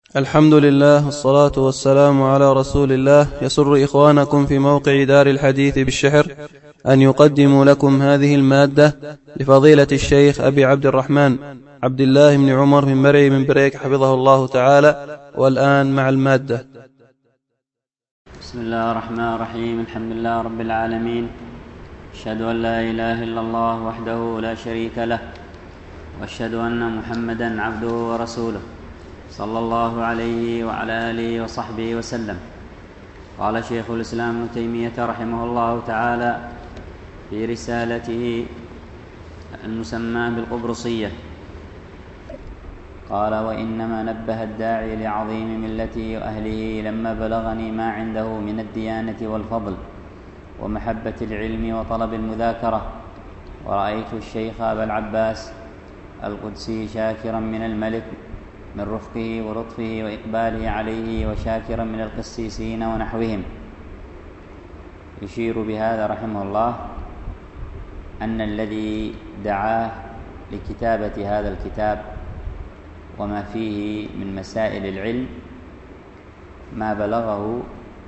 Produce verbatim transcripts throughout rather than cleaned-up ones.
الحمد لله والصلاة والسلام على رسول الله. يسر إخوانكم في موقع دار الحديث بالشحر أن يقدموا لكم هذه المادة لفضيلة الشيخ أبي عبد الرحمن عبد الله بن عمر من مرعي من بريك حفظه الله تعالى. والآن مع المادة. بسم الله الرحمن الرحيم. الحمد لله رب العالمين، أشهد أن لا إله إلا الله وحده لا شريك له، وأشهد أن محمدا عبده ورسوله صلى الله عليه وعلى آله وصحبه وسلم. قال شيخ الإسلام ابن تيمية رحمه الله تعالى في رسالته المسمى بالقبرصية، قال: وإنما نبه الداعي لعظيم ملته وأهله لما بلغني ما عنده من الديانة والفضل ومحبة العلم وطلب المذاكرة، ورأيت الشيخ أبا العباس القدسي شاكرا من الملك من رفقه ولطفه وإقباله عليه، وشاكرا من القسيسين ونحوهم. يشير بهذا رحمه الله أن الذي دعاه لكتابة هذا الكتاب وما فيه من مسائل العلم ما بلغه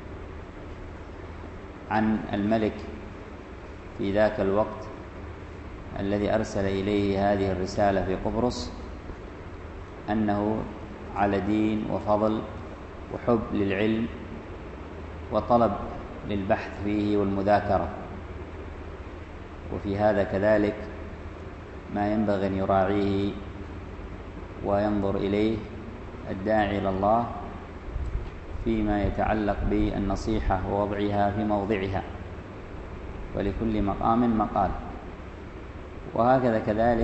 عن الملك في ذاك الوقت الذي أرسل إليه هذه الرسالة في قبرص، أنه على دين وفضل وحب للعلم وطلب للبحث فيه والمذاكرة. وفي هذا كذلك ما ينبغي أن يراعيه وينظر إليه الداعي إلى الله فيما يتعلق بالنصيحة ووضعها في موضعها، ولكل مقام مقال. وهكذا كذلك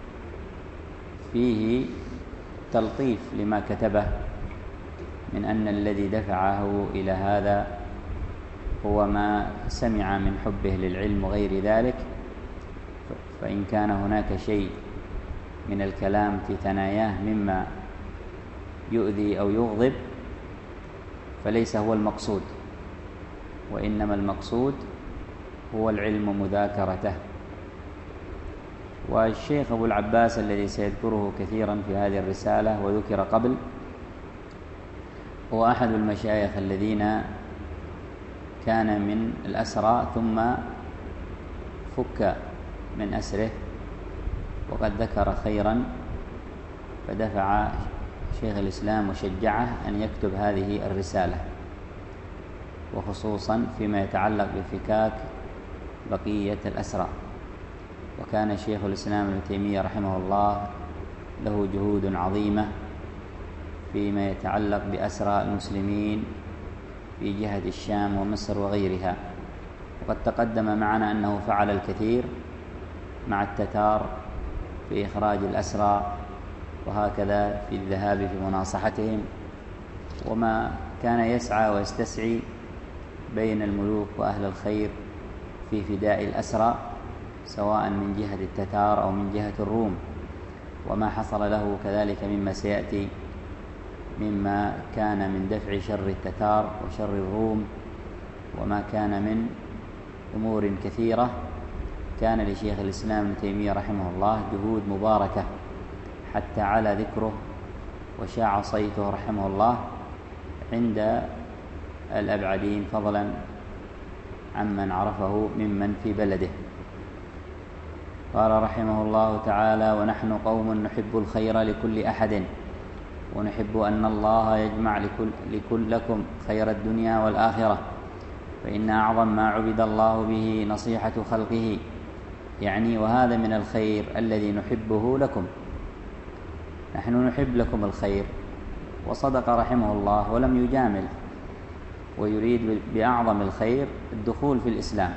فيه تلطيف لما كتبه من أن الذي دفعه إلى هذا هو ما سمع من حبه للعلم وغير ذلك، فإن كان هناك شيء من الكلام في ثناياه مما يؤذي أو يغضب فليس هو المقصود، وإنما المقصود هو العلم ومذاكرته. والشيخ أبو العباس الذي سيذكره كثيرا في هذه الرسالة وذكر قبل هو أحد المشايخ الذين كان من الأسرى ثم فك من أسره، وقد ذكر خيرا فدفع شيخ الإسلام وشجعه أن يكتب هذه الرسالة، وخصوصا فيما يتعلق بفكاك بقية الأسرى. وكان شيخ الإسلام ابن تيمية رحمه الله له جهود عظيمة فيما يتعلق بأسرى المسلمين في جهة الشام ومصر وغيرها، وقد تقدم معنا أنه فعل الكثير مع التتار في إخراج الأسرى، وهكذا في الذهاب في مناصحتهم، وما كان يسعى ويستسعي بين الملوك وأهل الخير في فداء الأسرى سواء من جهة التتار أو من جهة الروم، وما حصل له كذلك مما سيأتي مما كان من دفع شر التتار وشر الروم، وما كان من أمور كثيرة. كان لشيخ الإسلام ابن تيمية رحمه الله جهود مباركة حتى على ذكره وشاع صيته رحمه الله عند الأبعدين فضلا عمن عرفه ممن في بلده. قال رحمه الله تعالى: ونحن قوم نحب الخير لكل أحد، ونحب أن الله يجمع لكل, لكل لكم خير الدنيا والآخرة، فإن أعظم ما عبد الله به نصيحة خلقه، يعني وهذا من الخير الذي نحبه لكم. نحن نحب لكم الخير، وصدق رحمه الله ولم يجامل، ويريد بأعظم الخير الدخول في الإسلام،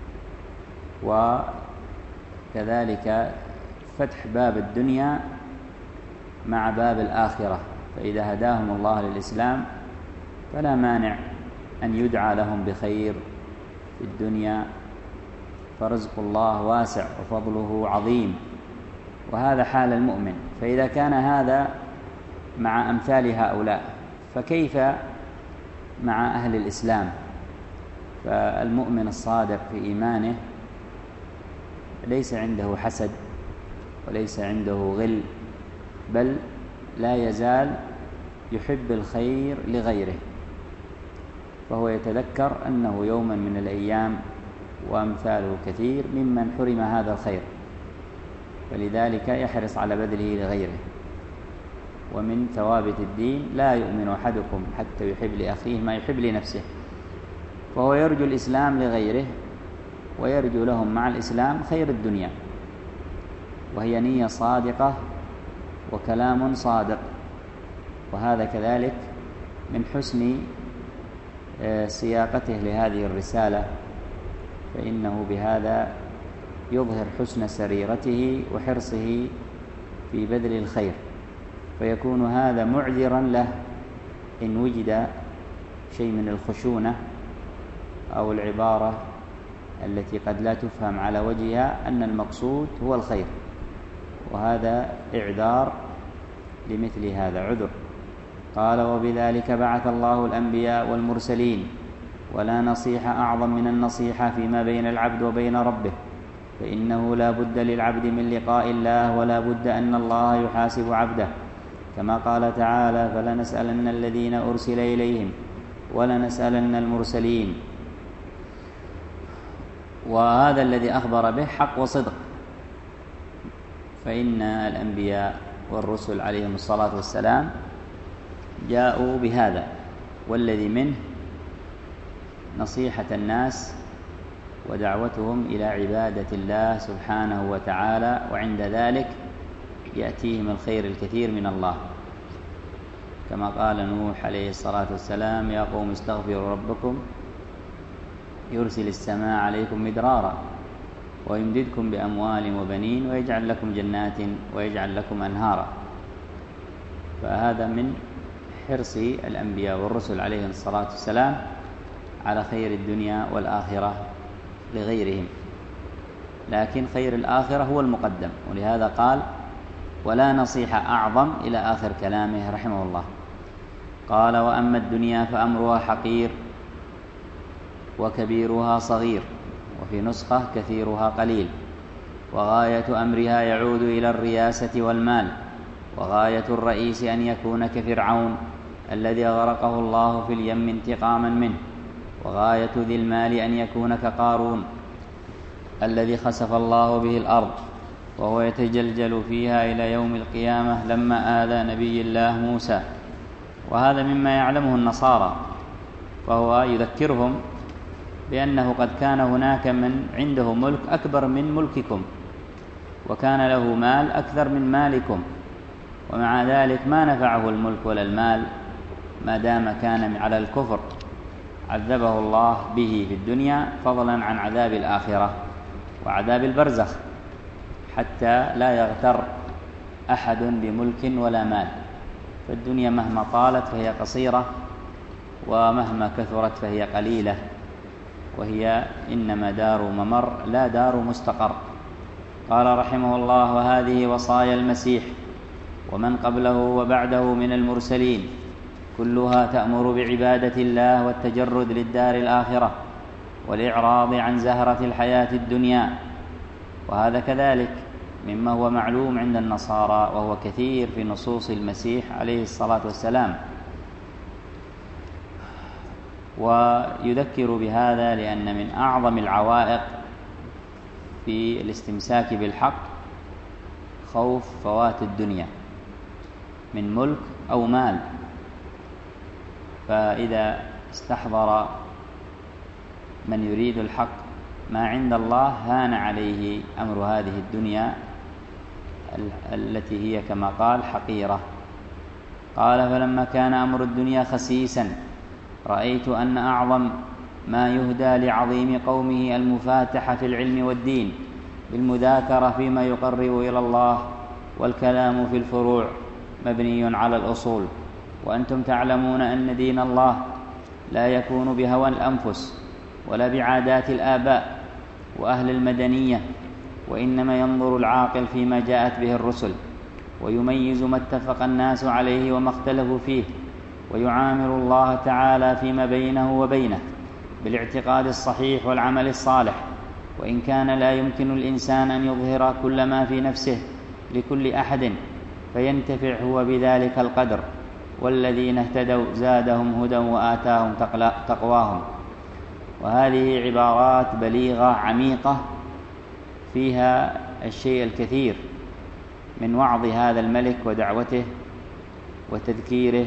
وكذلك فتح باب الدنيا مع باب الآخرة، فإذا هداهم الله للإسلام فلا مانع أن يدعى لهم بخير في الدنيا، فرزق الله واسع وفضله عظيم، وهذا حال المؤمن. فإذا كان هذا مع أمثال هؤلاء فكيف مع أهل الإسلام؟ فالمؤمن الصادق في إيمانه ليس عنده حسد وليس عنده غل، بل لا يزال يحب الخير لغيره، فهو يتذكر أنه يوما من الأيام وأمثاله كثير ممن حرم هذا الخير، فلذلك يحرص على بذله لغيره. ومن ثوابت الدين: لا يؤمن أحدكم حتى يحب لأخيه ما يحب لنفسه. فهو يرجو الإسلام لغيره، ويرجو لهم مع الإسلام خير الدنيا، وهي نية صادقة وكلام صادق. وهذا كذلك من حسن سياقته لهذه الرسالة، فإنه بهذا يظهر حسن سريرته وحرصه في بذل الخير، فيكون هذا معذرا له إن وجد شيء من الخشونة أو العبارة التي قد لا تفهم على وجهها أن المقصود هو الخير، وهذا إعذار لمثل هذا، عذر. قال: وبذلك بعث الله الأنبياء والمرسلين، ولا نصيحة أعظم من النصيحة فيما بين العبد وبين ربه، فإنه لا بد للعبد من لقاء الله، ولا بد أن الله يحاسب عبده، كما قال تعالى: فلنسألن الذين أرسل إليهم ولنسألن المرسلين. وهذا الذي أخبر به حق وصدق، فإن الأنبياء والرسل عليهم الصلاة والسلام جاءوا بهذا، والذي منه نصيحة الناس ودعوتهم إلى عبادة الله سبحانه وتعالى، وعند ذلك يأتيهم الخير الكثير من الله، كما قال نوح عليه الصلاة والسلام: يا قوم استغفروا ربكم يرسل السماء عليكم مدرارا ويمددكم بأموال وبنين ويجعل لكم جنات ويجعل لكم أنهارا. فهذا من حرص الأنبياء والرسل عليهم الصلاة والسلام على خير الدنيا والآخرة لغيرهم، لكن خير الآخرة هو المقدم، ولهذا قال: ولا نصيحة أعظم إلى آخر كلامه رحمه الله. قال: وأما الدنيا فأمرها حقير وكبيرها صغير، وفي نسخة كثيرها قليل، وغاية أمرها يعود إلى الرياسة والمال، وغاية الرئيس أن يكون كفرعون الذي غرقه الله في اليم انتقاما منه، وغاية ذي المال أن يكون كقارون الذي خسف الله به الأرض وهو يتجلجل فيها إلى يوم القيامة لما آذى نبي الله موسى. وهذا مما يعلمه النصارى، فهو يذكرهم بأنه قد كان هناك من عنده ملك أكبر من ملككم، وكان له مال أكثر من مالكم، ومع ذلك ما نفعه الملك ولا المال ما دام كان على الكفر، عذبه الله به في الدنيا، فضلا عن عذاب الآخرة وعذاب البرزخ، حتى لا يغتر أحد بملك ولا مال. فالدنيا مهما طالت فهي قصيرة، ومهما كثرت فهي قليلة، وهي إنما دار ممر لا دار مستقر. قال رحمه الله: وهذه وصايا المسيح ومن قبله وبعده من المرسلين كلها تأمر بعبادة الله والتجرد للدار الآخرة والإعراض عن زهرة الحياة الدنيا. وهذا كذلك مما هو معلوم عند النصارى، وهو كثير في نصوص المسيح عليه الصلاة والسلام. ويذكر بهذا لأن من أعظم العوائق في الاستمساك بالحق خوف فوات الدنيا من ملك أو مال، فإذا استحضر من يريد الحق ما عند الله هان عليه أمر هذه الدنيا التي هي كما قال حقيرة. قال: فلما كان أمر الدنيا خسيسا رأيت أن أعظم ما يهدى لعظيم قومه المفاتحة في العلم والدين بالمذاكرة فيما يقرب إلى الله، والكلام في الفروع مبني على الأصول. وأنتم تعلمون أن دين الله لا يكون بهوى الأنفس ولا بعادات الآباء وأهل المدنية، وإنما ينظر العاقل فيما جاءت به الرسل، ويميز ما اتفق الناس عليه وما اختلفوا فيه، ويعامل الله تعالى فيما بينه وبينه بالاعتقاد الصحيح والعمل الصالح. وإن كان لا يمكن الإنسان أن يظهر كل ما في نفسه لكل أحد فينتفع هو بذلك القدر، والذين اهتدوا زادهم هدى وآتاهم تقواهم. وهذه عبارات بليغة عميقة فيها الشيء الكثير من وعظ هذا الملك ودعوته وتذكيره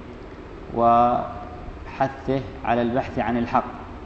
وحثه على البحث عن الحق،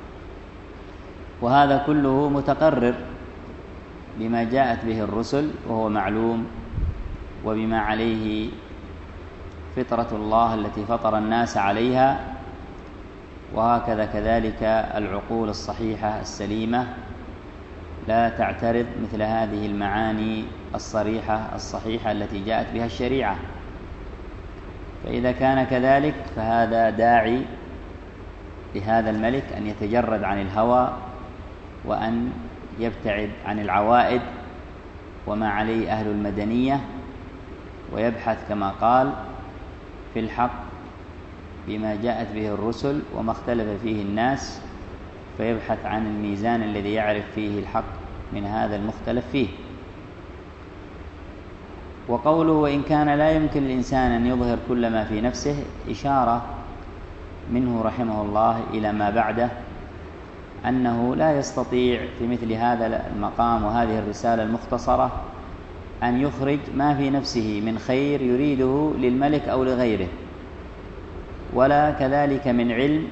وهذا كله متقرر بما جاءت به الرسل وهو معلوم، وبما عليه فطرة الله التي فطر الناس عليها، وهكذا كذلك العقول الصحيحة السليمة لا تعترض مثل هذه المعاني الصريحة الصحيحة التي جاءت بها الشريعة. فإذا كان كذلك فهذا داعي لهذا الملك أن يتجرد عن الهوى وأن يبتعد عن العوائد وما عليه أهل المدنية، ويبحث كما قال في الحق بما جاءت به الرسل وما اختلف فيه الناس، فيبحث عن الميزان الذي يعرف فيه الحق من هذا المختلف فيه. وقوله وإن كان لا يمكن للإنسان أن يظهر كل ما في نفسه إشارة منه رحمه الله إلى ما بعده، أنه لا يستطيع في مثل هذا المقام وهذه الرسالة المختصرة أن يخرج ما في نفسه من خير يريده للملك أو لغيره، ولا كذلك من علم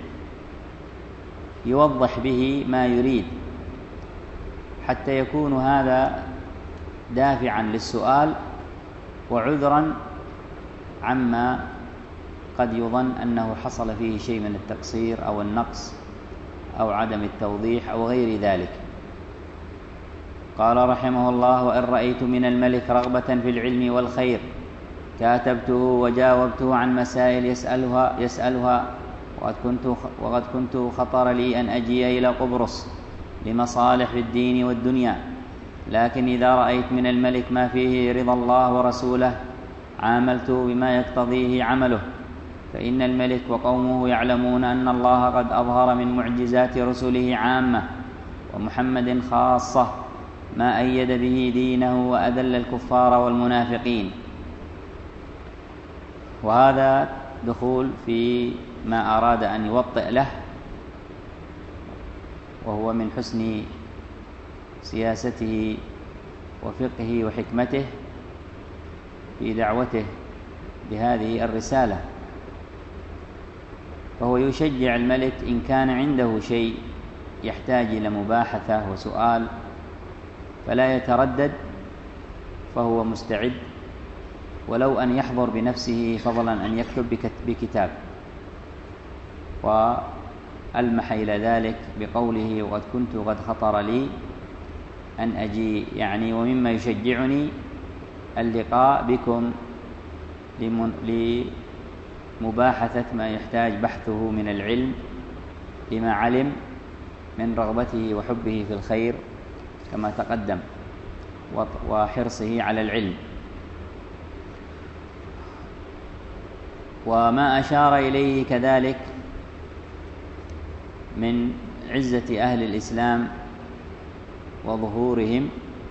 يوضح به ما يريد، حتى يكون هذا دافعا للسؤال وعذرا عما قد يظن أنه حصل فيه شيء من التقصير أو النقص أو عدم التوضيح أو غير ذلك. قال رحمه الله وإن رأيت من الملك رغبة في العلم والخير كاتبته وجاوبته عن مسائل يسألها, يسألها وقد كنت, وقد كنت خطر لي أن أجي إلى قبرص لمصالح في الدين والدنيا، لكن إذا رأيت من الملك ما فيه رضا الله ورسوله عاملته بما يقتضيه عمله، فإن الملك وقومه يعلمون أن الله قد أظهر من معجزات رسله عامة ومحمد خاصة ما أيد به دينه وأذل الكفار والمنافقين. وهذا دخول في ما أراد أن يوطئ له، وهو من حسن سياسته وفقهه وحكمته في دعوته بهذه الرسالة. فهو يشجع الملك إن كان عنده شيء يحتاج إلى مباحثة وسؤال فلا يتردد، فهو مستعد ولو أن يحضر بنفسه فضلا أن يكتب بكتاب. وألمح إلى ذلك بقوله وقد كنت قد خطر لي أن أجي، يعني ومما يشجعني اللقاء بكم لمباحثة ما يحتاج بحثه من العلم لما علم من رغبته وحبه في الخير كما تقدم وحرصه على العلم. وما أشار إليه كذلك من عزة أهل الإسلام وظهورهم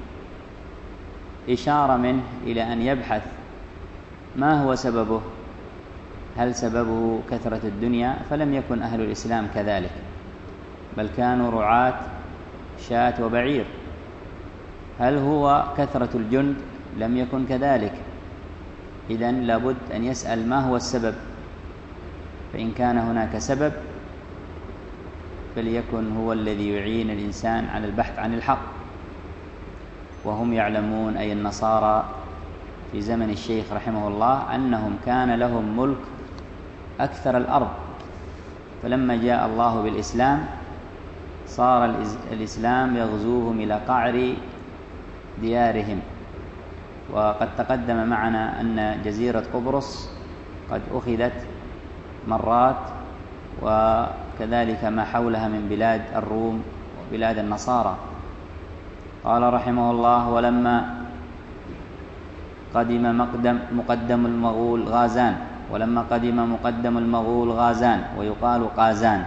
إشارة منه إلى أن يبحث ما هو سببه، هل سببه كثرة الدنيا؟ فلم يكن أهل الإسلام كذلك، بل كانوا رعاة شاة وبعير. هل هو كثرة الجند؟ لم يكن كذلك. إذن لابد أن يسأل ما هو السبب، فإن كان هناك سبب فليكن هو الذي يعين الإنسان على البحث عن الحق. وهم يعلمون أي النصارى في زمن الشيخ رحمه الله أنهم كان لهم ملك أكثر الأرض، فلما جاء الله بالإسلام صار الإسلام يغزوهم إلى قعر ديارهم. وقد تقدم معنا أن جزيرة قبرص قد أخذت مرات، وكذلك ما حولها من بلاد الروم وبلاد النصارى. قال رحمه الله ولما قدم مقدم مقدم المغول غازان ولما قدم مقدم المغول غازان ويقال قازان.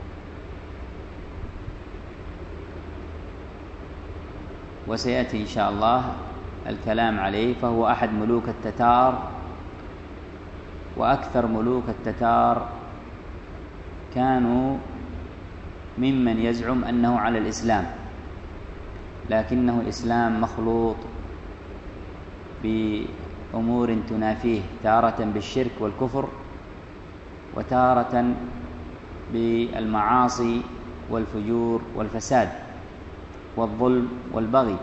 وسيأتي إن شاء الله الكلام عليه، فهو أحد ملوك التتار وأكثر ملوك التتار كانوا ممن يزعم أنه على الإسلام، لكنه الإسلام مخلوط بأمور تنافيه، تارة بالشرك والكفر، وتارة بالمعاصي والفجور والفساد والظلم والبغي.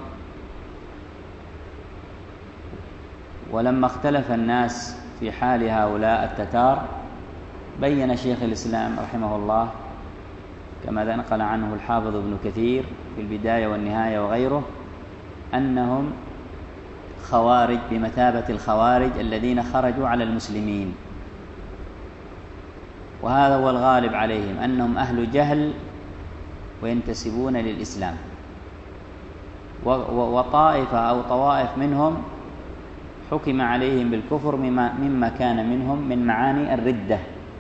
ولما اختلف الناس في حال هؤلاء التتار بين شيخ الإسلام رحمه الله كما نقل عنه الحافظ ابن كثير في البداية والنهاية وغيره أنهم خوارج بمثابة الخوارج الذين خرجوا على المسلمين، وهذا هو الغالب عليهم أنهم أهل جهل وينتسبون للإسلام، وطائفة أو طوائف منهم حكم عليهم بالكفر مما كان منهم من معاني الردة.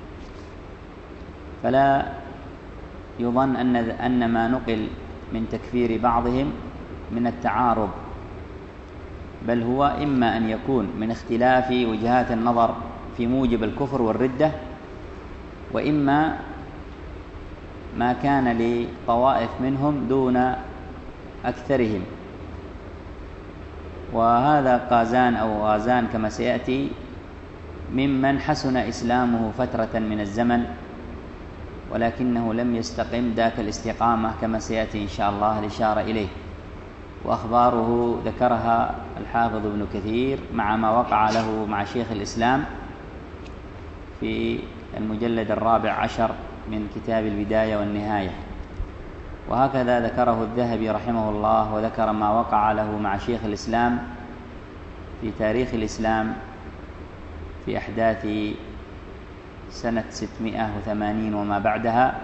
فلا يظن أن أن ما نقل من تكفير بعضهم من التعارض، بل هو إما أن يكون من اختلاف وجهات النظر في موجب الكفر والردة، وإما ما كان لطوائف منهم دون أكثرهم. وهذا قازان أو غازان كما سيأتي ممن حسن إسلامه فترة من الزمن، ولكنه لم يستقم ذاك الاستقامة كما سيأتي إن شاء الله الإشارة إليه، وأخباره ذكرها الحافظ ابن كثير مع ما وقع له مع شيخ الإسلام في المجلد الرابع عشر من كتاب البداية والنهاية. وهكذا ذكره الذهبي رحمه الله، وذكر ما وقع له مع شيخ الإسلام في تاريخ الإسلام في أحداث سنة ستمائة وثمانين وما بعدها،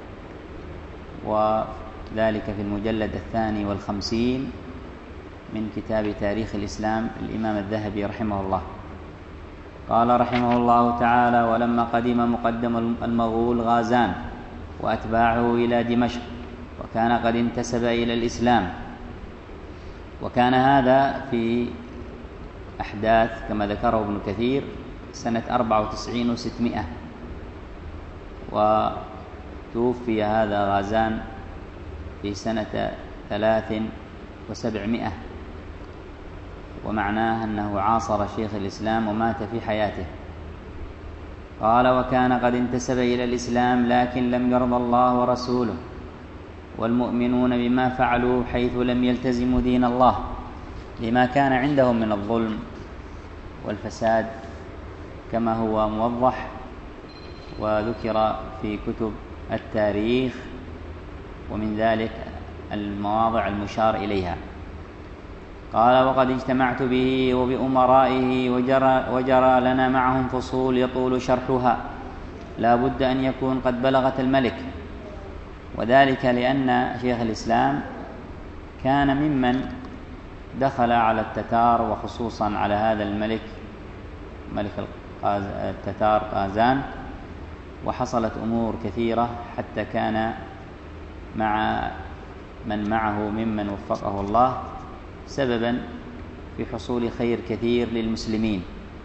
وذلك في المجلد الثاني والخمسين من كتاب تاريخ الإسلام الإمام الذهبي رحمه الله. قال رحمه الله تعالى: ولما قدم مقدم المغول غازان وأتباعه إلى دمشق، وكان قد انتسب إلى الإسلام، وكان هذا في أحداث كما ذكره ابن كثير سنة أربعة وتسعين وستمائة، وتوفي هذا غازان في سنة ثلاث وسبعمائة، ومعناه أنه عاصر شيخ الإسلام ومات في حياته. قال: وكان قد انتسب إلى الإسلام، لكن لم يرضى الله ورسوله والمؤمنون بما فعلوا، حيث لم يلتزموا دين الله لما كان عندهم من الظلم والفساد كما هو موضح وذكر في كتب التاريخ، ومن ذلك المواضع المشار إليها. قال: وقد اجتمعت به وبأمرائه وجرى, وجرى لنا معهم فصول يطول شرحها، لا بد أن يكون قد بلغت الملك، وذلك لأن شيخ الإسلام كان ممن دخل على التتار، وخصوصا على هذا الملك ملك التتار غازان، وحصلت أمور كثيرة حتى كان مع من معه ممن وفقه الله سببا في حصول خير كثير للمسلمين.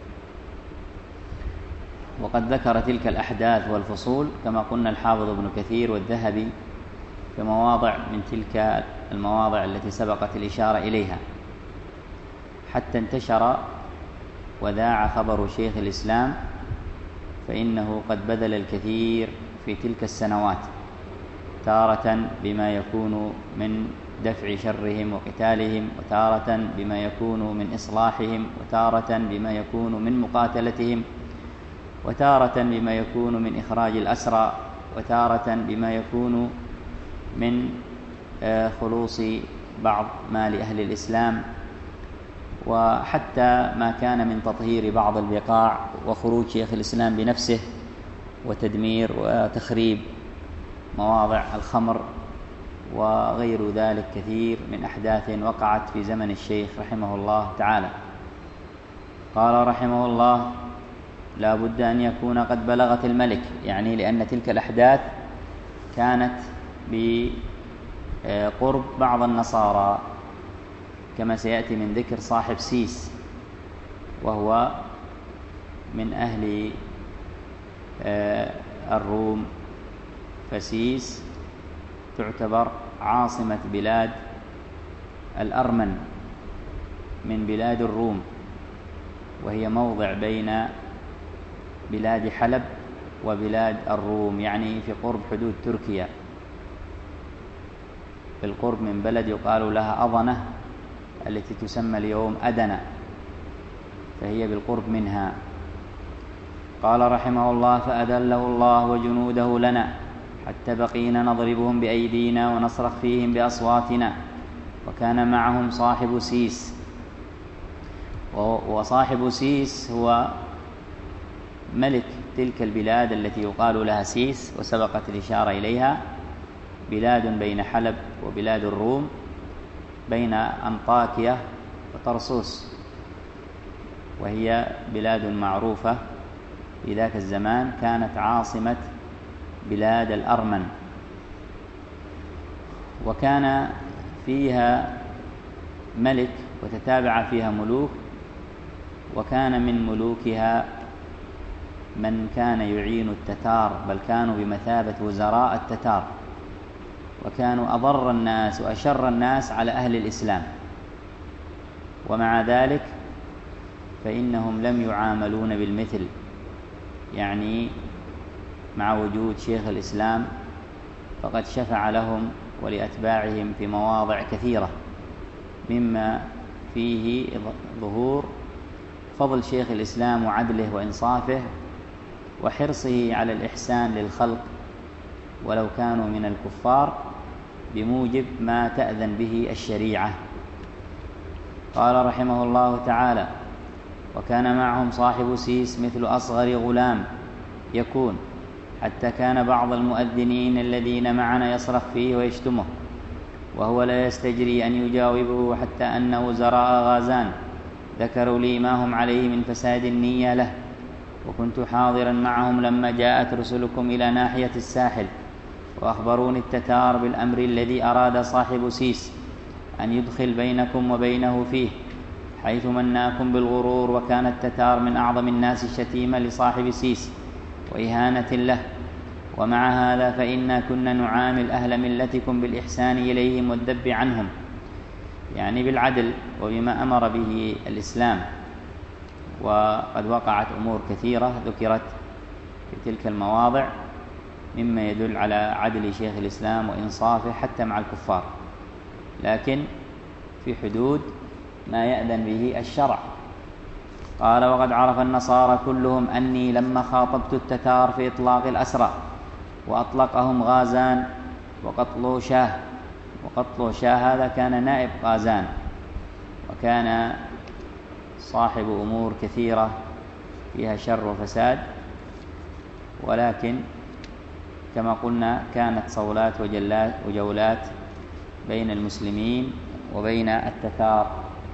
وقد ذكر تلك الأحداث والفصول كما قلنا الحافظ ابن كثير والذهبي في مواضع من تلك المواضع التي سبقت الإشارة إليها، حتى انتشر وذاع خبر شيخ الإسلام، فإنه قد بذل الكثير في تلك السنوات، تارة بما يكون من دفع شرهم وقتالهم، وتارة بما يكون من إصلاحهم، وتارة بما يكون من مقاتلتهم، وتارة بما يكون من إخراج الأسرى، وتارة بما يكون من خلوص بعض مال أهل الإسلام، وحتى ما كان من تطهير بعض البقاع وخروج شيخ الإسلام بنفسه وتدمير وتخريب مواضع الخمر وغير ذلك كثير من أحداث وقعت في زمن الشيخ رحمه الله تعالى. قال رحمه الله: لا بد أن يكون قد بلغت الملك، يعني لأن تلك الأحداث كانت بقرب بعض النصارى كما سيأتي من ذكر صاحب سيس، وهو من أهل الروم، فسيس تعتبر عاصمة بلاد الأرمن من بلاد الروم، وهي موضع بين بلاد حلب وبلاد الروم، يعني في قرب حدود تركيا، بالقرب من بلد يقال لها أضنة التي تسمى اليوم أدنى، فهي بالقرب منها. قال رحمه الله: فأذله الله وجنوده لنا حتى بقينا نضربهم بأيدينا ونصرخ فيهم بأصواتنا. وكان معهم صاحب سيس، وصاحب سيس هو ملك تلك البلاد التي يقال لها سيس، وسبقت الإشارة إليها، بلاد بين حلب وبلاد الروم، بين أنطاكيا وطرسوس، وهي بلاد معروفة في ذاك الزمان، كانت عاصمة بلاد الأرمن، وكان فيها ملك وتتابع فيها ملوك، وكان من ملوكها من كان يعين التتار، بل كانوا بمثابة وزراء التتار، وكانوا أضر الناس وأشر الناس على أهل الإسلام. ومع ذلك فإنهم لم يعاملون بالمثل، يعني مع وجود شيخ الإسلام فقد شفع لهم ولأتباعهم في مواضع كثيرة، مما فيه ظهور فضل شيخ الإسلام وعدله وإنصافه وحرصه على الإحسان للخلق ولو كانوا من الكفار، بموجب ما تأذن به الشريعة. قال رحمه الله تعالى: وكان معهم صاحب سيس مثل أصغر غلام يكون، حتى كان بعض المؤذنين الذين معنا يصرخ فيه ويشتمه، وهو لا يستجري أن يجاوبه، حتى أن وزراء غازان ذكروا لي ما هم عليه من فساد النية له، وكنت حاضرا معهم لما جاءت رسلكم إلى ناحية الساحل، وأخبروني التتار بالأمر الذي أراد صاحب سيس أن يدخل بينكم وبينه فيه، حيث مناكم بالغرور. وكان التتار من أعظم الناس شتيمة لصاحب سيس وإهانة له، ومع هذا فإنا كنا نعامل أهل ملتكم بالإحسان إليهم والذب عنهم، يعني بالعدل وبما أمر به الإسلام. وقد وقعت أمور كثيرة ذكرت في تلك المواضع مما يدل على عدل شيخ الإسلام وإنصافه حتى مع الكفار، لكن في حدود ما يأذن به الشرع. قال: وقد عرف النصارى كلهم أني لما خاطبت التتار في إطلاق الأسرى وأطلقهم غازان وقتلوا شاه، وقتلوا شاه هذا كان نائب غازان، وكان صاحب أمور كثيرة فيها شر وفساد، ولكن كما قلنا كانت صولات وجولات بين المسلمين وبين التتار.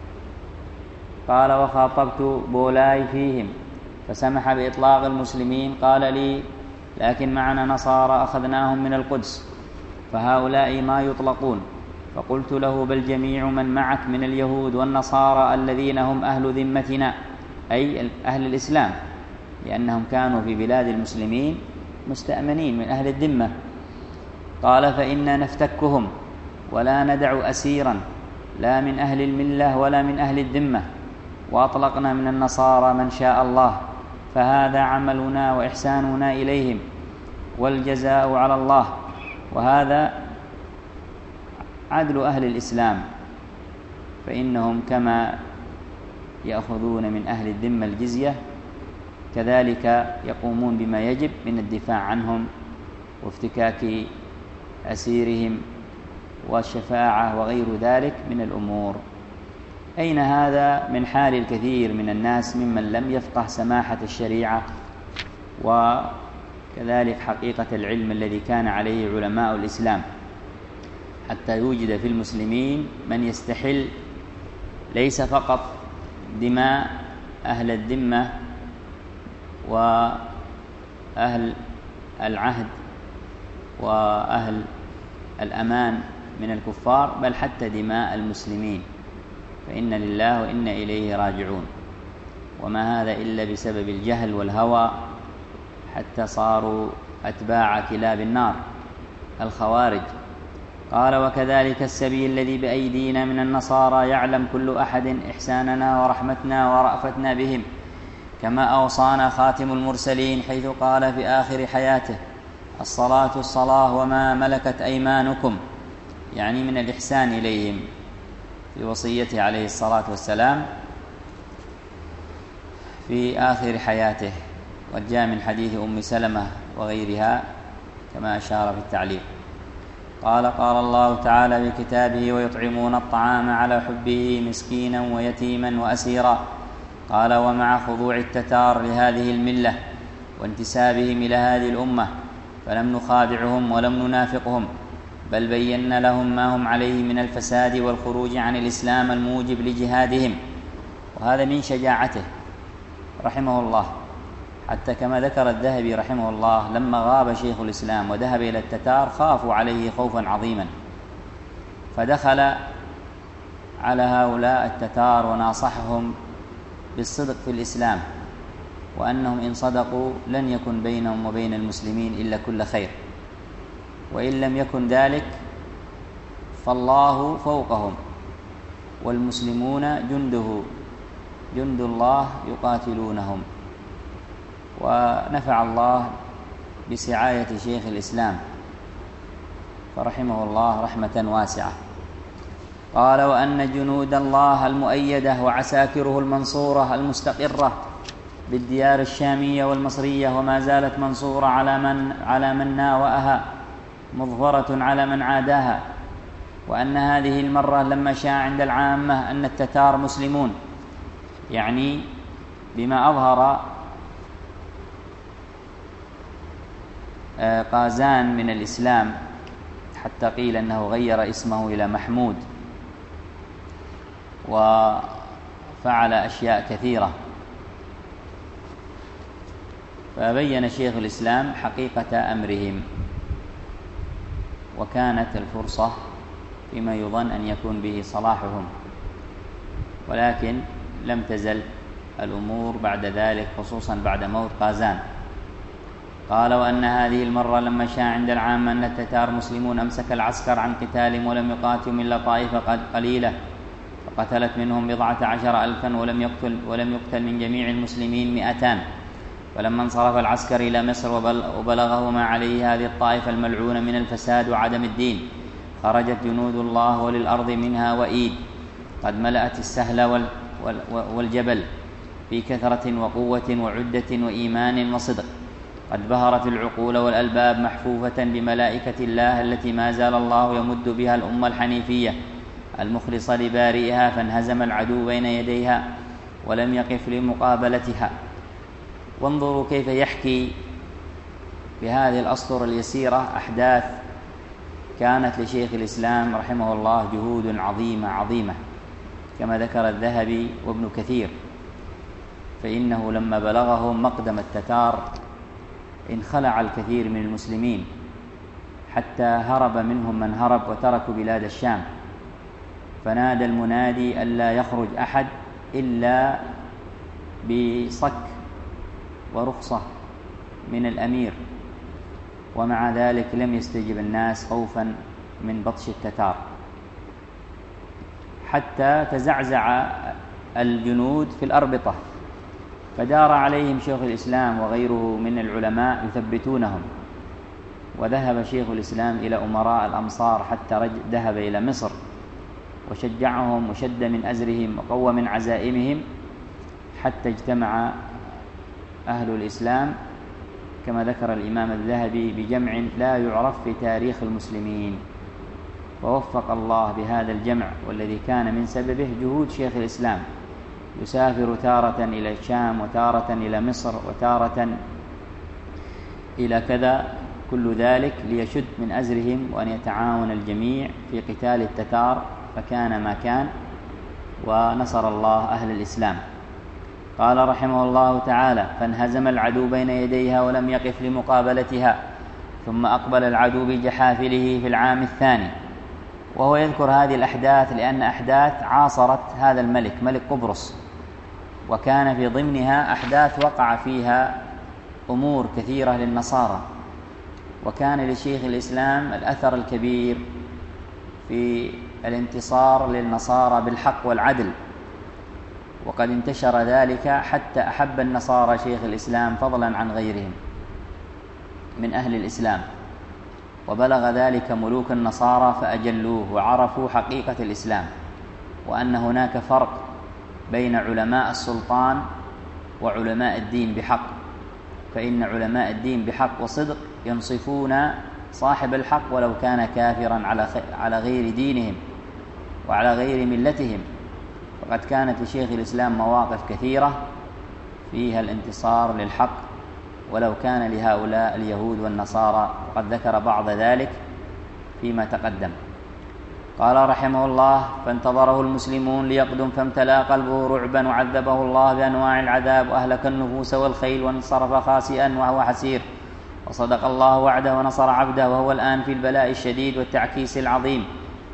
قال: وخاطبت بولاي فيهم فسمح بإطلاق المسلمين. قال لي: لكن معنا نصارى أخذناهم من القدس، فهؤلاء ما يطلقون. فقلت له: بل جميع من معك من اليهود والنصارى الذين هم أهل ذمتنا، أي أهل الإسلام، لأنهم كانوا في بلاد المسلمين مستأمنين من أهل الذمة. قال: فإنا نفتكهم ولا ندع أسيرا لا من أهل الملة ولا من أهل الذمة، وأطلقنا من النصارى من شاء الله، فهذا عملنا وإحساننا إليهم، والجزاء على الله، وهذا عدل أهل الإسلام، فإنهم كما يأخذون من أهل الذمة الجزية كذلك يقومون بما يجب من الدفاع عنهم وافتكاك أسيرهم والشفاعة وغير ذلك من الأمور. أين هذا من حال الكثير من الناس ممن لم يفقه سماحة الشريعة وكذلك حقيقة العلم الذي كان عليه علماء الإسلام، حتى يوجد في المسلمين من يستحل ليس فقط دماء أهل الذمة وأهل العهد وأهل الأمان من الكفار، بل حتى دماء المسلمين، فإن لله وإنا إليه راجعون. وما هذا إلا بسبب الجهل والهوى، حتى صاروا أتباع كلاب النار الخوارج. قال: وكذلك السبيل الذي بأيدينا من النصارى يعلم كل أحد إحساننا ورحمتنا ورأفتنا بهم، كما أوصانا خاتم المرسلين حيث قال في آخر حياته: الصلاة الصلاة وما ملكت أيمانكم، يعني من الإحسان إليهم في وصيته عليه الصلاة والسلام في آخر حياته، وجاء من حديث أم سلمة وغيرها كما أشار في التعليق. قال: قال الله تعالى في كتابه: ويطعمون الطعام على حبه مسكينا ويتيما وأسيرا. قال: ومع خضوع التتار لهذه الملة وانتسابهم إلى هذه الأمة فلم نخادعهم ولم ننافقهم، بل بينا لهم ما هم عليه من الفساد والخروج عن الإسلام الموجب لجهادهم. وهذا من شجاعته رحمه الله، حتى كما ذكر الذهبي رحمه الله: لما غاب شيخ الإسلام وذهب إلى التتار خافوا عليه خوفا عظيما، فدخل على هؤلاء التتار وناصحهم بالصدق في الإسلام، وأنهم إن صدقوا لن يكن بينهم وبين المسلمين إلا كل خير، وإن لم يكن ذلك فالله فوقهم والمسلمون جنده جند الله يقاتلونهم. ونفع الله بسعاية شيخ الإسلام فرحمه الله رحمة واسعة. قال: وأن جنود الله المؤيدة وعساكره المنصورة المستقرة بالديار الشامية والمصرية وما زالت منصورة على من على من ناوأها، مظفرة على من عاداها. وأن هذه المرة لما شاع عند العامة أن التتار مسلمون، يعني بما أظهر قازان من الإسلام، حتى قيل أنه غير اسمه إلى محمود وفعل أشياء كثيرة. فبين شيخ الإسلام حقيقة أمرهم، وكانت الفرصة فيما يظن أن يكون به صلاحهم، ولكن لم تزل الأمور بعد ذلك، خصوصا بعد موت قازان. قال: وأن هذه المرة لما شاع عند العامة أن التتار مسلمون أمسك العسكر عن قتالهم ولم يقاتلهم إلا طائفة قليلة، فقتلت منهم بضعة عشر ألفا ولم يقتل, ولم يقتل من جميع المسلمين مئتان. فلما انصرف العسكر إلى مصر وبلغه ما عليه هذه الطائفة الملعونة من الفساد وعدم الدين، خرجت جنود الله وللأرض منها وإيد، قد ملأت السهل والجبل في كثرة وقوة وعدة وإيمان وصدق، قد بهرت العقول والألباب محفوفة بملائكة الله التي ما زال الله يمد بها الأمة الحنيفية المخلصة لبارئها، فانهزم العدو بين يديها ولم يقف لمقابلتها. وانظروا كيف يحكي في هذه الأسطر اليسيرة أحداث كانت لشيخ الإسلام رحمه الله جهود عظيمة عظيمة، كما ذكر الذهبي وابن كثير، فإنه لما بلغهم مقدم التتار انخلع الكثير من المسلمين، حتى هرب منهم من هرب وتركوا بلاد الشام، فنادى المنادي ألا يخرج أحد إلا بصك ورخصة من الأمير، ومع ذلك لم يستجب الناس خوفا من بطش التتار، حتى تزعزع الجنود في الأربطة، فدار عليهم شيخ الإسلام وغيره من العلماء يثبتونهم. وذهب شيخ الإسلام إلى أمراء الأمصار حتى ذهب إلى مصر وشجعهم وشد من أزرهم وقوى من عزائمهم، حتى اجتمع أهل الإسلام كما ذكر الإمام الذهبي بجمع لا يعرف في تاريخ المسلمين. ووفق الله بهذا الجمع، والذي كان من سببه جهود شيخ الإسلام، يسافر تارة إلى الشام وتارة إلى مصر وتارة إلى كذا، كل ذلك ليشد من أزرهم وأن يتعاون الجميع في قتال التتار، فكان ما كان ونصر الله أهل الإسلام. قال رحمه الله تعالى: فانهزم العدو بين يديها ولم يقف لمقابلتها، ثم أقبل العدو بجحافله في العام الثاني. وهو يذكر هذه الأحداث لأن أحداث عاصرت هذا الملك ملك قبرص، وكان في ضمنها أحداث وقع فيها أمور كثيرة للنصارى، وكان لشيخ الإسلام الأثر الكبير في الانتصار للنصارى بالحق والعدل، وقد انتشر ذلك حتى أحب النصارى شيخ الإسلام فضلا عن غيرهم من أهل الإسلام، وبلغ ذلك ملوك النصارى فأجلوه وعرفوا حقيقة الإسلام، وأن هناك فرق بين علماء السلطان وعلماء الدين بحق، فإن علماء الدين بحق وصدق ينصفون صاحب الحق ولو كان كافرا على غير دينهم وعلى غير ملتهم. وقد كانت لشيخ الإسلام مواقف كثيرة فيها الانتصار للحق ولو كان لهؤلاء اليهود والنصارى، وقد ذكر بعض ذلك فيما تقدم. قال رحمه الله: فانتظره المسلمون ليقدم فامتلأ قلبه رعبا، وعذبه الله بأنواع العذاب، وأهلك النفوس والخيل، وانصرف خاسئا وهو حسير. وصدق الله وعده ونصر عبده، وهو الآن في البلاء الشديد والتعكيس العظيم،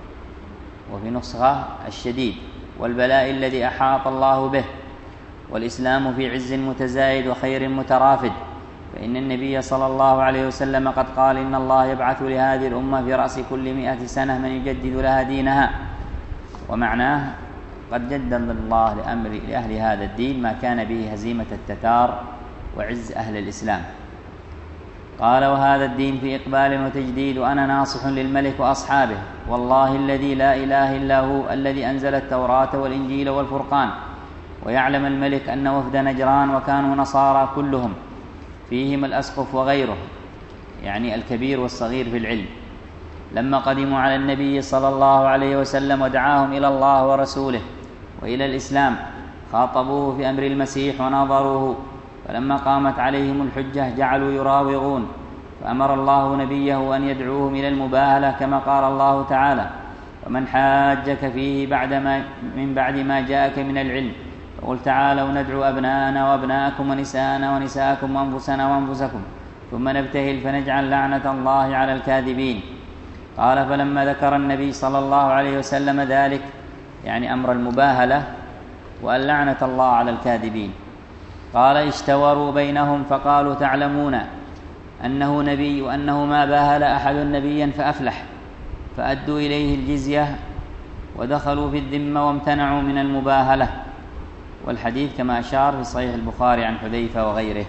وفي نسخة الشديد، والبلاء الذي أحاط الله به، والإسلام في عز متزايد وخير مترافد. فإن النبي صلى الله عليه وسلم قد قال: إن الله يبعث لهذه الأمة في رأس كل مئة سنة من يجدد لها دينها. ومعناه قد جدد الله لأمر لأهل هذا الدين ما كان به هزيمة التتار وعز أهل الإسلام. قال: وهذا الدين في إقبال وتجديد، وأنا ناصح للملك وأصحابه والله الذي لا إله إلا هو، الذي أنزل التوراة والإنجيل والفرقان. ويعلم الملك أن وفد نجران، وكانوا نصارى كلهم، فيهم الأسقف وغيره، يعني الكبير والصغير في العلم، لما قدموا على النبي صلى الله عليه وسلم ودعاهم إلى الله ورسوله وإلى الإسلام، خاطبوه في أمر المسيح وناظروه، فلما قامت عليهم الحجة جعلوا يراوغون، فأمر الله نبيه أن يدعوهم إلى المباهلة، كما قال الله تعالى: ومن حاجك فيه بعد ما من بعد ما جاءك من العلم فقل تعالوا ندعو أبناءنا وأبناءكم ونساءنا ونساءكم وأنفسنا وأنفسكم ثم نبتهل فنجعل لعنة الله على الكاذبين. قال: فلما ذكر النبي صلى الله عليه وسلم ذلك، يعني أمر المباهلة وأن لعنة الله على الكاذبين، قال: اشتوروا بينهم فقالوا: تعلمون أنه نبي وأنه ما باهل أحد نبيا فأفلح، فأدوا إليه الجزية ودخلوا في الذمة وامتنعوا من المباهلة. والحديث كما أشار في صحيح البخاري عن حذيفة وغيره،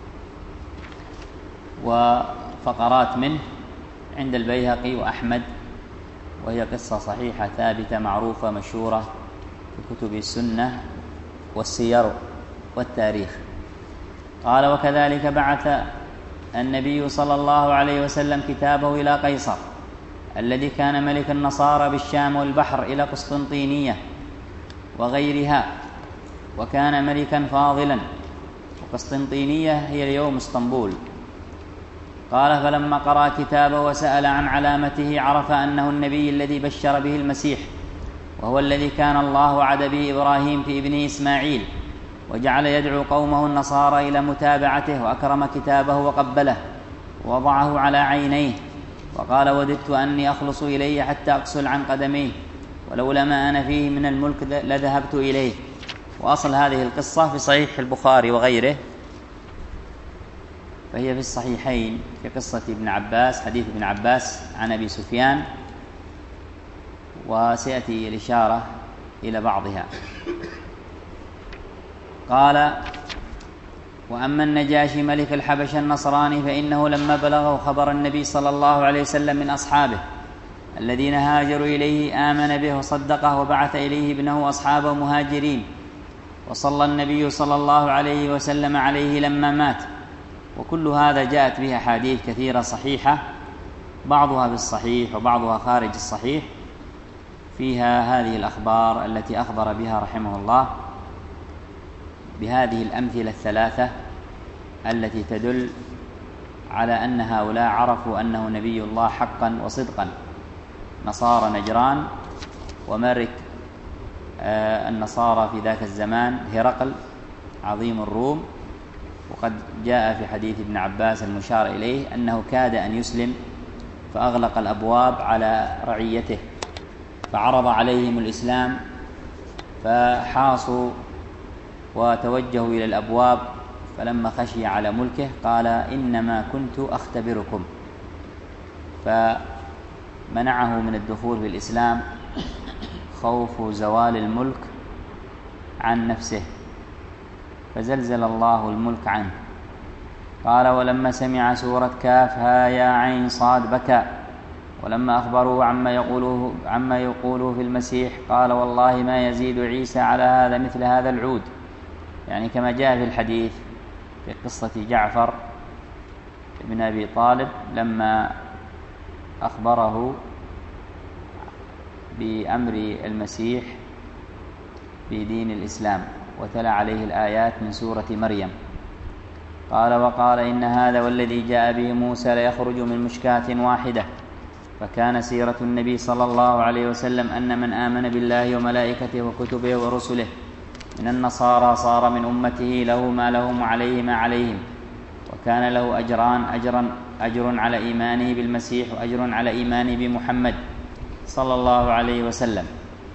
وفقرات منه عند البيهقي وأحمد، وهي قصة صحيحة ثابتة معروفة مشهورة في كتب السنة والسير والتاريخ. قال: وكذلك بعث النبي صلى الله عليه وسلم كتابه إلى قيصر الذي كان ملك النصارى بالشام والبحر إلى قسطنطينية وغيرها، وكان ملكا فاضلا، وقسطنطينية هي اليوم اسطنبول. قال: فلما قرأ كتابه وسأل عن علامته عرف أنه النبي الذي بشر به المسيح، وهو الذي كان الله وعد به إبراهيم في ابنه إسماعيل، وجعل يدعو قومه النصارى إلى متابعته، وأكرم كتابه وقبله ووضعه على عينيه، وقال: وددت أني أخلص إليه حتى أقسل عن قدميه، ولولا ما أنا فيه من الملك لذهبت إليه. وأصل هذه القصة في صحيح البخاري وغيره، فهي في الصحيحين في قصة ابن عباس، حديث ابن عباس عن أبي سفيان، وسيأتي الإشارة إلى بعضها. قال: وأما النجاشي ملك الحبشة النصراني فإنه لما بلغه خبر النبي صلى الله عليه وسلم من أصحابه الذين هاجروا إليه آمن به وصدقه، وبعث إليه ابنه أصحابه مهاجرين، وصلى النبي صلى الله عليه وسلم عليه لما مات. وكل هذا جاءت به أحاديث كثيرة صحيحة، بعضها في الصحيح وبعضها خارج الصحيح، فيها هذه الأخبار التي أخبر بها رحمه الله بهذه الأمثلة الثلاثة التي تدل على أن هؤلاء عرفوا أنه نبي الله حقا وصدقا: نصارى نجران، وملك النصارى في ذاك الزمان هرقل عظيم الروم. وقد جاء في حديث ابن عباس المشار إليه أنه كاد أن يسلم فأغلق الأبواب على رعيته، فعرض عليهم الإسلام فحاصوا وتوجهوا إلى الأبواب، فلما خشي على ملكه قال إنما كنت أختبركم، فمنعه من الدخول في الإسلام خوف زوال الملك عن نفسه، فزلزل الله الملك عنه. قال ولما سمع سورة كاف ها يا عين صاد بكى، ولما أخبروه عما يقوله, عما يقوله في المسيح قال والله ما يزيد عيسى على هذا مثل هذا العود، يعني كما جاء في الحديث في قصة جعفر بن أبي طالب لما أخبره بأمر المسيح في دين الإسلام وتلا عليه الآيات من سورة مريم. قال وقال إن هذا والذي جاء به موسى ليخرج من مشكاة واحدة. فكان سيرة النبي صلى الله عليه وسلم أن من آمن بالله وملائكته وكتبه ورسله من النصارى صار من أمته له ما لهم وعليه ما عليهم، وكان له أجران، أجرا أجر على إيمانه بالمسيح وأجر على إيمانه بمحمد صلى الله عليه وسلم.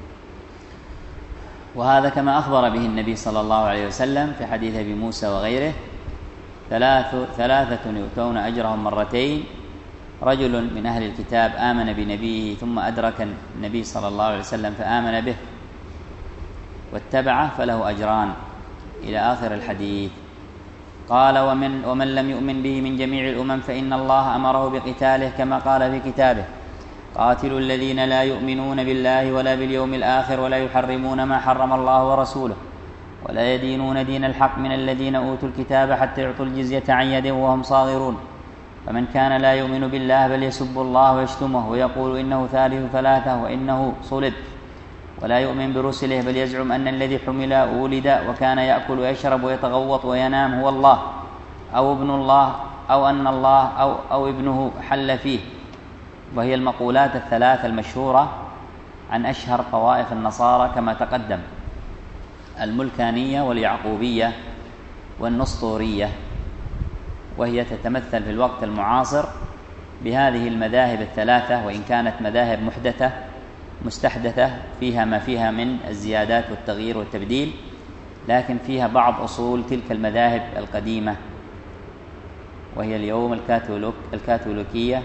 وهذا كما أخبر به النبي صلى الله عليه وسلم في حديث أبي موسى وغيره: ثلاث ثلاثة يؤتون أجرهم مرتين: رجل من أهل الكتاب آمن بنبيه ثم أدرك النبي صلى الله عليه وسلم فآمن به واتبعه فله أجران، إلى آخر الحديث. قال ومن, ومن لم يؤمن به من جميع الأمم فإن الله أمره بقتاله كما قال في كتابه: قاتلوا الذين لا يؤمنون بالله ولا باليوم الآخر ولا يحرمون ما حرم الله ورسوله ولا يدينون دين الحق من الذين أوتوا الكتاب حتى يعطوا الجزية عن يد وهم صاغرون. فمن كان لا يؤمن بالله بل يسب الله ويشتمه ويقول إنه ثالث ثلاثة وإنه صلب، ولا يؤمن برسله بل يزعم أن الذي حمل ولد وكان يأكل ويشرب ويتغوط وينام هو الله أو ابن الله أو أن الله أو, أو ابنه حل فيه. وهي المقولات الثلاث المشهورة عن أشهر طوائف النصارى كما تقدم: الملكانية واليعقوبية والنسطورية، وهي تتمثل في الوقت المعاصر بهذه المذاهب الثلاثة، وإن كانت مذاهب محدثة مستحدثة فيها ما فيها من الزيادات والتغيير والتبديل، لكن فيها بعض أصول تلك المذاهب القديمة، وهي اليوم الكاثوليك الكاثوليكية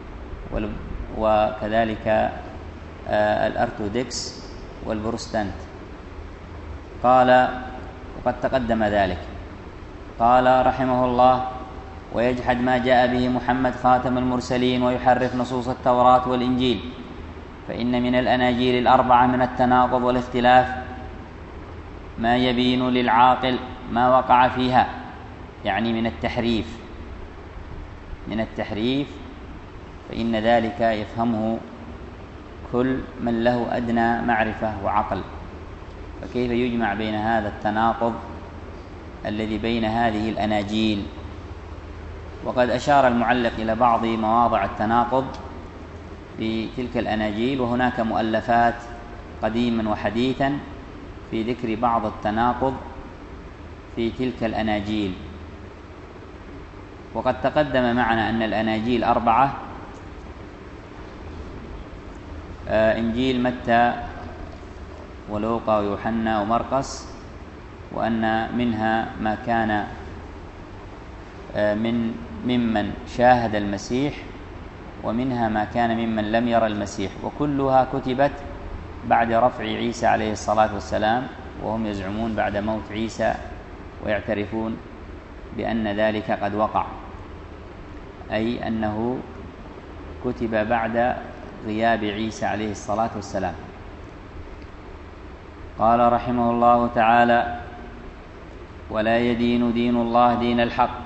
وكذلك الأرثوذكس والبروتستانت. قال وقد تقدم ذلك. قال رحمه الله: ويجحد ما جاء به محمد خاتم المرسلين ويحرف نصوص التوراة والإنجيل، فإن من الأناجيل الأربعة من التناقض والاختلاف ما يبين للعاقل ما وقع فيها، يعني من التحريف من التحريف فإن ذلك يفهمه كل من له أدنى معرفة وعقل. فكيف يجمع بين هذا التناقض الذي بين هذه الأناجيل؟ وقد أشار المعلق إلى بعض مواضع التناقض في تلك الأناجيل، وهناك مؤلفات قديما وحديثا في ذكر بعض التناقض في تلك الأناجيل. وقد تقدم معنا أن الأناجيل أربعة: إنجيل متى ولوقا ويوحنا ومرقس، وأن منها ما كان من ممن شاهد المسيح، ومنها ما كان ممن لم يرى المسيح، وكلها كتبت بعد رفع عيسى عليه الصلاة والسلام، وهم يزعمون بعد موت عيسى ويعترفون بأن ذلك قد وقع، أي أنه كتب بعد غياب عيسى عليه الصلاة والسلام. قال رحمه الله تعالى: ولا يدين دين الله دين الحق،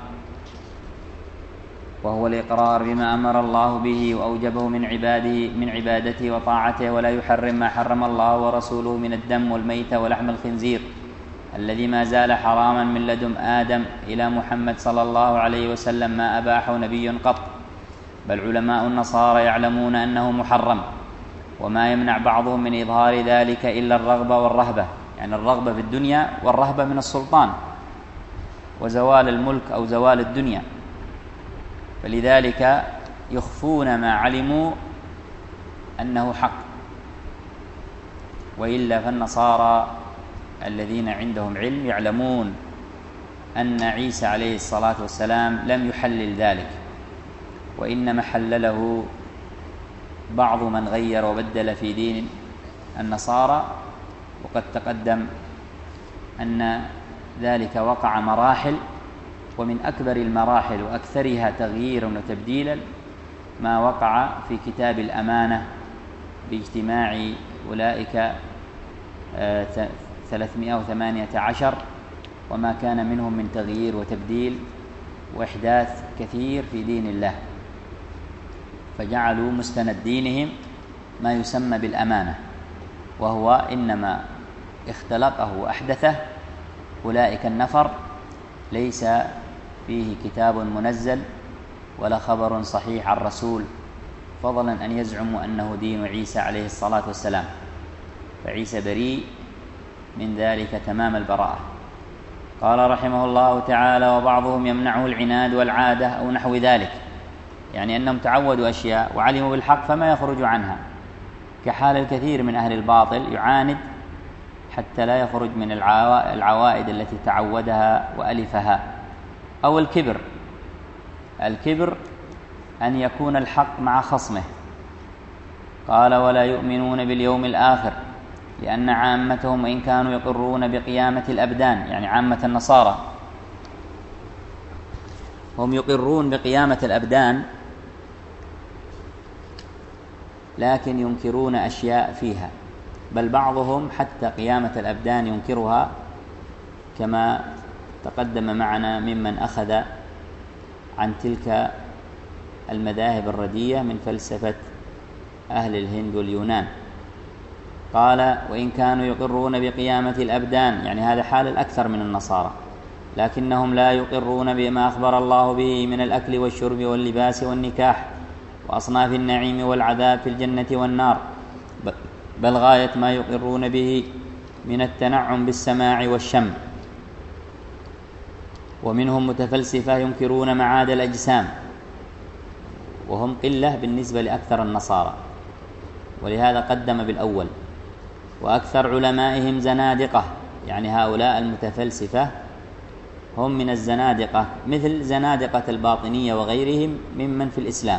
وهو الإقرار بما أمر الله به وأوجبه من عباده من عبادته وطاعته، ولا يحرم ما حرم الله ورسوله من الدم والميت ولحم الخنزير الذي ما زال حراما من لدن آدم إلى محمد صلى الله عليه وسلم ما أباحه نبي قط، بل علماء النصارى يعلمون أنه محرم، وما يمنع بعضهم من إظهار ذلك إلا الرغبة والرهبة، يعني الرغبة في الدنيا والرهبة من السلطان وزوال الملك أو زوال الدنيا، فلذلك يخفون ما علموا أنه حق. وإلا فالنصارى الذين عندهم علم يعلمون أن عيسى عليه الصلاة والسلام لم يحلل ذلك، وإنما حلله بعض من غير وبدل في دين النصارى. وقد تقدم أن ذلك وقع مراحل، ومن أكبر المراحل وأكثرها تغييرا وتبديلا ما وقع في كتاب الأمانة باجتماع أولئك ثلاثمائة وثمانية عشر، وما كان منهم من تغيير وتبديل وإحداث كثير في دين الله، فجعلوا مستند دينهم ما يسمى بالأمانة، وهو إنما اختلقه وأحدثه أولئك النفر، ليس فيه كتاب منزل ولا خبر صحيح عن رسول، فضلا أن يزعموا أنه دين عيسى عليه الصلاة والسلام، فعيسى بريء من ذلك تمام البراءة. قال رحمه الله تعالى: وبعضهم يمنعه العناد والعادة أو نحو ذلك، يعني أنهم تعودوا أشياء وعلموا بالحق فما يخرج عنها، كحال الكثير من أهل الباطل يعاند حتى لا يخرج من العوائد التي تعودها وألفها. أو الكبر، الكبر أن يكون الحق مع خصمه. قال: ولا يؤمنون باليوم الآخر، لأن عامتهم وإن كانوا يقرون بقيامة الأبدان، يعني عامة النصارى هم يقرون بقيامة الأبدان، لكن ينكرون أشياء فيها، بل بعضهم حتى قيامة الأبدان ينكرها، كما تقدم معنا ممن أخذ عن تلك المذاهب الردية من فلسفة أهل الهند واليونان. قال: وإن كانوا يقرون بقيامة الأبدان، يعني هذا حال الأكثر من النصارى، لكنهم لا يقرون بما أخبر الله به من الأكل والشرب واللباس والنكاح وأصناف النعيم والعذاب في الجنة والنار، بل غاية ما يقرون به من التنعم بالسماع والشم. ومنهم متفلسفة ينكرون معاد الأجسام، وهم قلة بالنسبة لأكثر النصارى، ولهذا قدم بالأول. وأكثر علمائهم زنادقة، يعني هؤلاء المتفلسفة هم من الزنادقة، مثل زنادقة الباطنية وغيرهم ممن في الإسلام،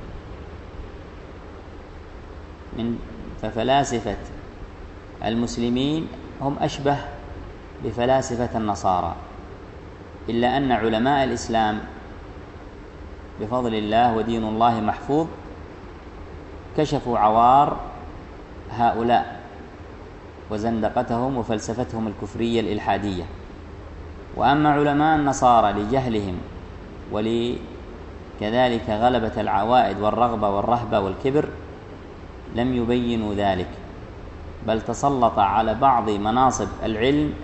من ففلاسفة المسلمين هم أشبه بفلاسفة النصارى، إلا أن علماء الإسلام بفضل الله ودين الله محفوظ كشفوا عوار هؤلاء وزندقتهم وفلسفتهم الكفرية الإلحادية. وأما علماء النصارى لجهلهم ولكذلك غلبة العوائد والرغبة والرهبة والكبر لم يبينوا ذلك، بل تسلط على بعض مناصب العلم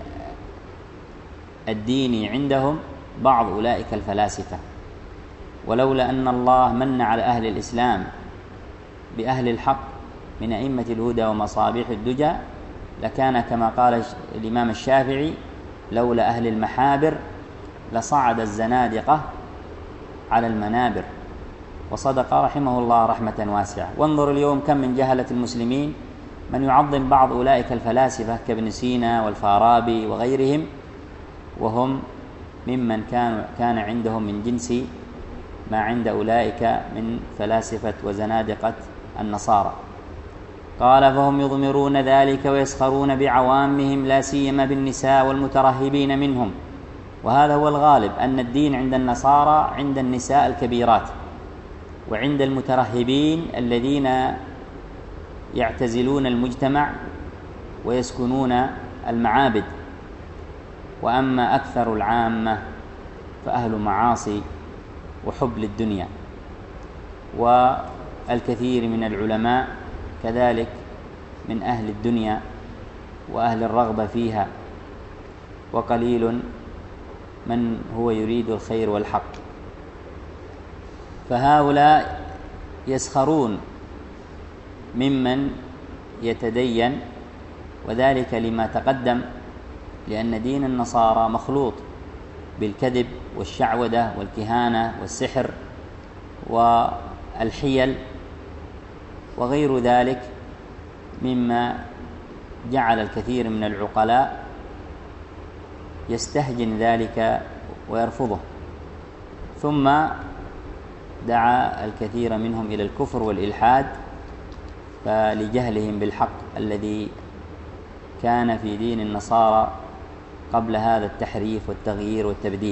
الديني عندهم بعض أولئك الفلاسفة. ولولا أن الله من على أهل الإسلام بأهل الحق من أئمة الهدى ومصابيح الدجى لكان كما قال الإمام الشافعي: لولا أهل المحابر لصعد الزنادقة على المنابر. وصدق رحمه الله رحمة واسعة. وانظر اليوم كم من جهلة المسلمين من يعظم بعض أولئك الفلاسفة كابن سينا والفارابي وغيرهم، وهم ممن كان كان عندهم من جنس ما عند أولئك من فلاسفة وزنادقة النصارى. قال: فهم يضمرون ذلك ويسخرون بعوامهم، لا سيما بالنساء والمترهبين منهم. وهذا هو الغالب، أن الدين عند النصارى عند النساء الكبيرات، وعند المترهبين الذين يعتزلون المجتمع ويسكنون المعابد. وأما أكثر العامة فأهل معاصي وحب للدنيا. والكثير من العلماء كذلك من أهل الدنيا وأهل الرغبة فيها، وقليل من هو يريد الخير والحق. فهؤلاء يسخرون ممن يتدين، وذلك لما تقدم، لأن دين النصارى مخلوط بالكذب والشعوذة والكهانة والسحر والحيل وغير ذلك، مما جعل الكثير من العقلاء يستهجن ذلك ويرفضه. ثم دعا الكثير منهم إلى الكفر والإلحاد فلجهلهم بالحق الذي كان في دين النصارى قبل هذا التحريف والتغيير والتبديل.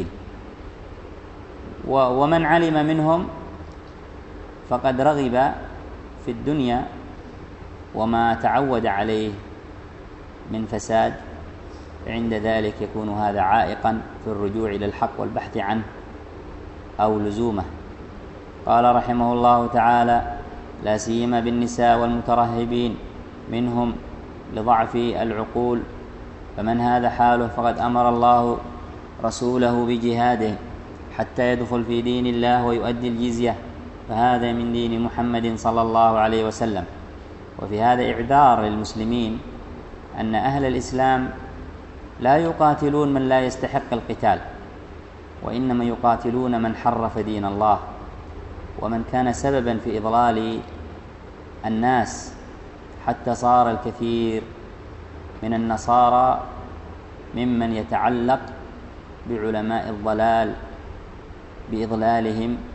ومن علم منهم فقد رغب في الدنيا وما تعود عليه من فساد، عند ذلك يكون هذا عائقا في الرجوع إلى الحق والبحث عنه أو لزومه. قال رحمه الله تعالى: لا سيما بالنساء والمترهبين منهم لضعف العقول، فمن هذا حاله فقد أمر الله رسوله بجهاده حتى يدخل في دين الله ويؤدي الجزية، فهذا من دين محمد صلى الله عليه وسلم. وفي هذا إعذار للمسلمين أن أهل الإسلام لا يقاتلون من لا يستحق القتال، وإنما يقاتلون من حرف دين الله ومن كان سببا في إضلال الناس، حتى صار الكثير من النصارى ممن يتعلق بعلماء الضلال بإضلالهم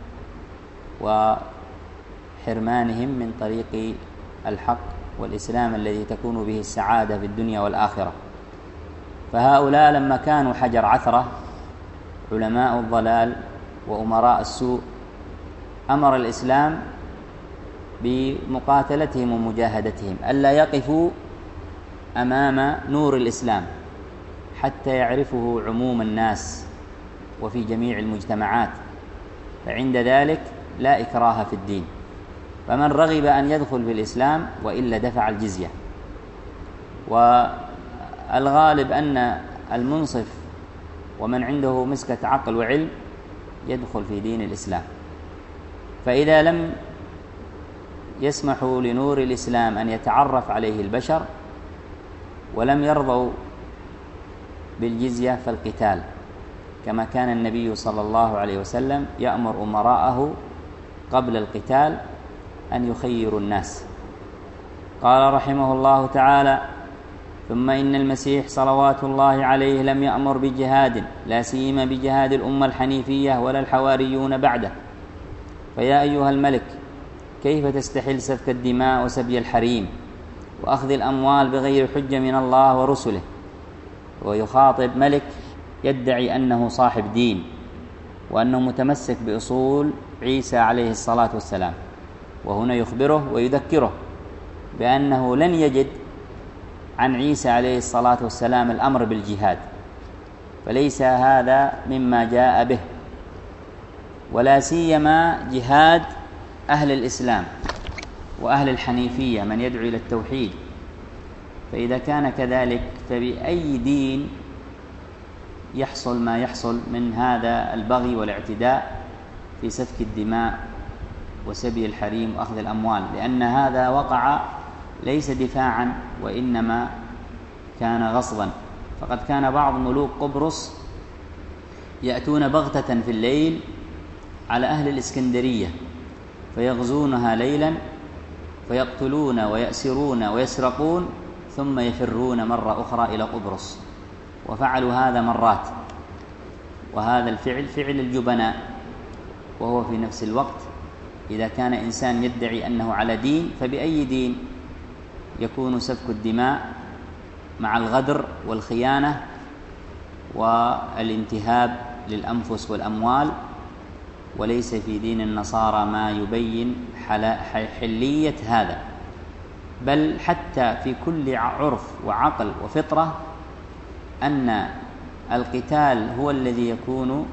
وحرمانهم من طريق الحق والإسلام الذي تكون به السعادة في الدنيا والآخرة. فهؤلاء لما كانوا حجر عثرة علماء الضلال وأمراء السوء، أمر الإسلام بمقاتلتهم ومجاهدتهم، ألا يقفوا أمام نور الإسلام حتى يعرفه عموم الناس وفي جميع المجتمعات، فعند ذلك لا إكراه في الدين، فمن رغب أن يدخل في الإسلام وإلا دفع الجزية. والغالب أن المنصف ومن عنده مسكة عقل وعلم يدخل في دين الإسلام. فإذا لم يسمحوا لنور الإسلام أن يتعرف عليه البشر ولم يرضوا بالجزية فالقتال، كما كان النبي صلى الله عليه وسلم يأمر أمراءه قبل القتال أن يخيروا الناس. قال رحمه الله تعالى: ثم إن المسيح صلوات الله عليه لم يأمر بجهاد، لا سيما بجهاد الأمة الحنيفية ولا الحواريون بعده. فيا أيها الملك، كيف تستحل سفك الدماء وسبي الحريم وأخذ الأموال بغير حجة من الله ورسله؟ ويخاطب ملك يدعي أنه صاحب دين وأنه متمسك بأصول عيسى عليه الصلاة والسلام، وهنا يخبره ويذكره بأنه لن يجد عن عيسى عليه الصلاة والسلام الأمر بالجهاد، فليس هذا مما جاء به، ولا سيما جهاد أهل الإسلام وأهل الحنيفية من يدعو إلى التوحيد. فإذا كان كذلك فبأي دين يحصل ما يحصل من هذا البغي والاعتداء في سفك الدماء وسبي الحريم وأخذ الأموال؟ لأن هذا وقع ليس دفاعا وإنما كان غصبا. فقد كان بعض ملوك قبرص يأتون بغتة في الليل على أهل الإسكندرية فيغزونها ليلا فيقتلون ويأسرون ويسرقون ثم يفرون مرة أخرى إلى قبرص، وفعلوا هذا مرات. وهذا الفعل فعل الجبناء، وهو في نفس الوقت إذا كان إنسان يدعي أنه على دين فبأي دين يكون سفك الدماء مع الغدر والخيانة والانتهاب للأنفس والأموال؟ وليس في دين النصارى ما يبين حلية هذا، بل حتى في كل عرف وعقل وفطرة أن القتال هو الذي يكون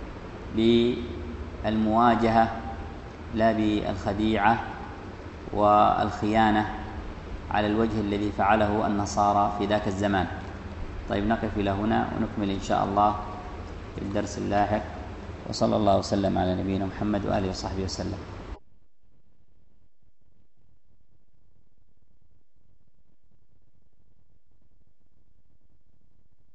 بالمواجهة لا بالخديعة والخيانة على الوجه الذي فعله النصارى في ذاك الزمان. طيب، نقف إلى هنا ونكمل إن شاء الله في الدرس اللاحق، وصلى الله وسلم على نبينا محمد وآله وصحبه وسلم.